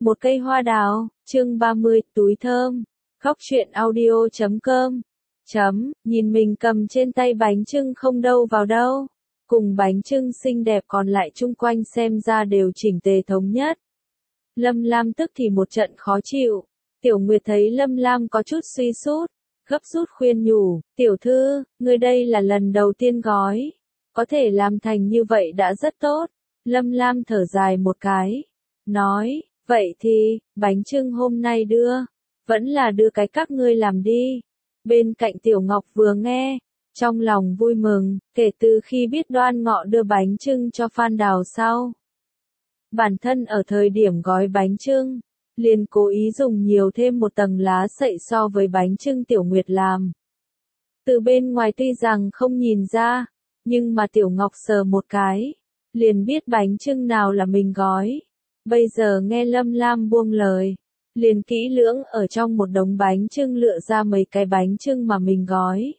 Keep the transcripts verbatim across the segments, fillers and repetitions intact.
Một cây hoa đào, chương ba mươi, túi thơm. Khóc chuyện audio chấm com. Chấm, nhìn mình cầm trên tay bánh chưng không đâu vào đâu. Cùng bánh chưng xinh đẹp còn lại chung quanh xem ra đều chỉnh tề thống nhất. Lâm Lam tức thì một trận khó chịu. Tiểu Nguyệt thấy Lâm Lam có chút suy sút, gấp rút khuyên nhủ, tiểu thư, ngươi đây là lần đầu tiên gói. Có thể làm thành như vậy đã rất tốt. Lâm Lam thở dài một cái. Nói, vậy thì, bánh chưng hôm nay đưa. Vẫn là đưa cái các ngươi làm đi. Bên cạnh Tiểu Ngọc vừa nghe. Trong lòng vui mừng, kể từ khi biết Đoan Ngọ đưa bánh chưng cho Phan Đào sau. Bản thân ở thời điểm gói bánh chưng, liền cố ý dùng nhiều thêm một tầng lá sậy so với bánh chưng Tiểu Nguyệt làm. Từ bên ngoài tuy rằng không nhìn ra, nhưng mà Tiểu Ngọc sờ một cái, liền biết bánh chưng nào là mình gói. Bây giờ nghe Lâm Lam buông lời, liền kỹ lưỡng ở trong một đống bánh chưng lựa ra mấy cái bánh chưng mà mình gói.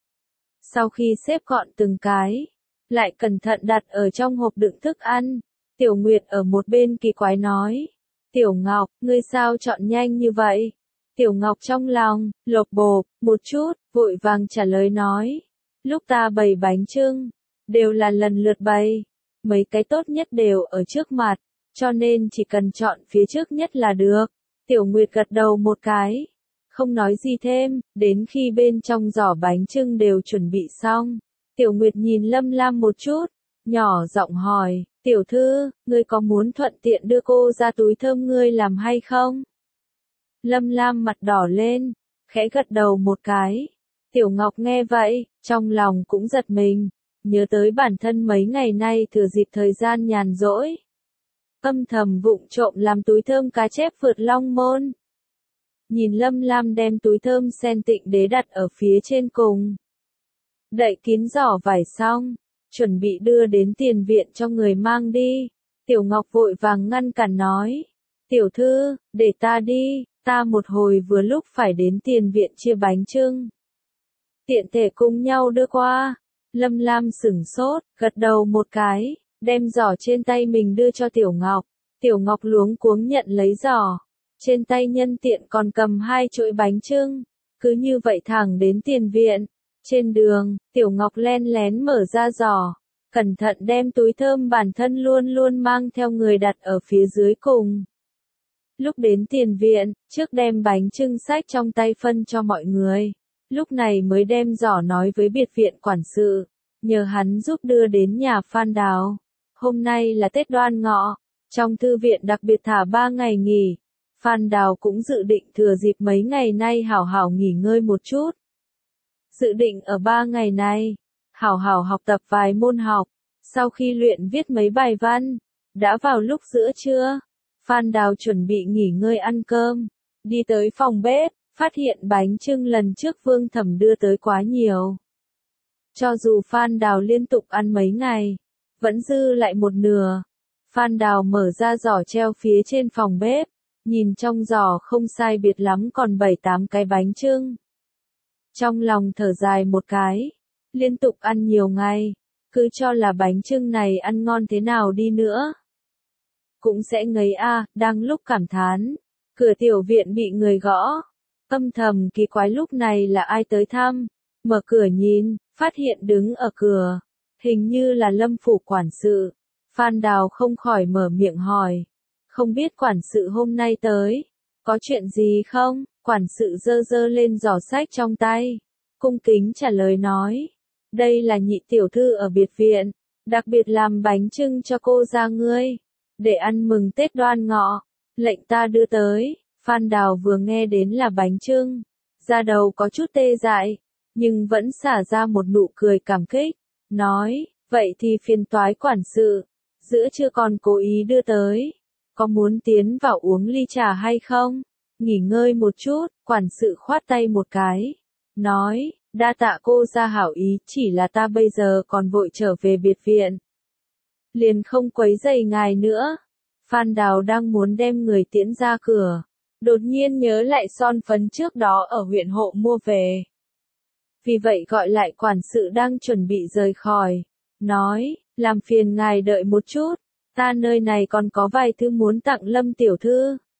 Sau khi xếp gọn từng cái, lại cẩn thận đặt ở trong hộp đựng thức ăn, Tiểu Nguyệt ở một bên kỳ quái nói, Tiểu Ngọc, ngươi sao chọn nhanh như vậy? Tiểu Ngọc trong lòng, lột bột, một chút, vội vàng trả lời nói, lúc ta bày bánh chưng, đều là lần lượt bày, mấy cái tốt nhất đều ở trước mặt, cho nên chỉ cần chọn phía trước nhất là được. Tiểu Nguyệt gật đầu một cái, không nói gì thêm, đến khi bên trong giỏ bánh chưng đều chuẩn bị xong. Tiểu Nguyệt nhìn Lâm Lam một chút, nhỏ giọng hỏi, tiểu thư, ngươi có muốn thuận tiện đưa cô ra túi thơm ngươi làm hay không? Lâm Lam mặt đỏ lên, khẽ gật đầu một cái. Tiểu Ngọc nghe vậy, trong lòng cũng giật mình, nhớ tới bản thân mấy ngày nay thừa dịp thời gian nhàn rỗi. Âm thầm vụng trộm làm túi thơm cá chép vượt long môn. Nhìn Lâm Lam đem túi thơm sen tịnh đế đặt ở phía trên cùng. Đậy kín giỏ vải xong, chuẩn bị đưa đến tiền viện cho người mang đi. Tiểu Ngọc vội vàng ngăn cản nói, tiểu thư, để ta đi, ta một hồi vừa lúc phải đến tiền viện chia bánh chưng. Tiện thể cùng nhau đưa qua. Lâm Lam sửng sốt, gật đầu một cái, đem giỏ trên tay mình đưa cho Tiểu Ngọc. Tiểu Ngọc luống cuống nhận lấy giỏ. Trên tay nhân tiện còn cầm hai chuỗi bánh chưng. Cứ như vậy thẳng đến tiền viện. Trên đường, Tiểu Ngọc len lén mở ra giỏ. Cẩn thận đem túi thơm bản thân luôn luôn mang theo người đặt ở phía dưới cùng. Lúc đến tiền viện, trước đem bánh chưng xách trong tay phân cho mọi người. Lúc này mới đem giỏ nói với biệt viện quản sự. Nhờ hắn giúp đưa đến nhà Phan Đào. Hôm nay là Tết Đoan Ngọ. Trong thư viện đặc biệt thả ba ngày nghỉ. Phan Đào cũng dự định thừa dịp mấy ngày nay hảo hảo nghỉ ngơi một chút. Dự định ở ba ngày này, hảo hảo học tập vài môn học. Sau khi luyện viết mấy bài văn, đã vào lúc giữa trưa. Phan Đào chuẩn bị nghỉ ngơi ăn cơm. Đi tới phòng bếp, phát hiện bánh chưng lần trước Vương Thẩm đưa tới quá nhiều. Cho dù Phan Đào liên tục ăn mấy ngày, vẫn dư lại một nửa. Phan Đào mở ra giỏ treo phía trên phòng bếp, nhìn trong giỏ không sai biệt lắm còn bảy tám cái bánh chưng. Trong lòng thở dài một cái, liên tục ăn nhiều ngày, cứ cho là bánh chưng này ăn ngon thế nào đi nữa. Cũng sẽ ngấy a, à, đang lúc cảm thán, cửa tiểu viện bị người gõ. Âm thầm kỳ quái lúc này là ai tới thăm, mở cửa nhìn, phát hiện đứng ở cửa, hình như là Lâm phủ quản sự. Phan Đào không khỏi mở miệng hỏi, không biết quản sự hôm nay tới, có chuyện gì không? Quản sự giơ giơ lên giỏ sách trong tay, cung kính trả lời nói, đây là nhị tiểu thư ở biệt viện, đặc biệt làm bánh chưng cho cô ra ngươi, để ăn mừng Tết Đoan Ngọ, lệnh ta đưa tới. Phan Đào vừa nghe đến là bánh chưng, da đầu có chút tê dại, nhưng vẫn xả ra một nụ cười cảm kích, nói, vậy thì phiền toái quản sự, giữa trưa còn cố ý đưa tới, có muốn tiến vào uống ly trà hay không? Nghỉ ngơi một chút, quản sự khoát tay một cái, nói, đa tạ cô ra hảo ý, chỉ là ta bây giờ còn vội trở về biệt viện. Liền không quấy rầy ngài nữa. Phan Đào đang muốn đem người tiễn ra cửa. Đột nhiên nhớ lại son phấn trước đó ở huyện hộ mua về. Vì vậy gọi lại quản sự đang chuẩn bị rời khỏi. Nói, làm phiền ngài đợi một chút. Ta nơi này còn có vài thứ muốn tặng Lâm tiểu thư.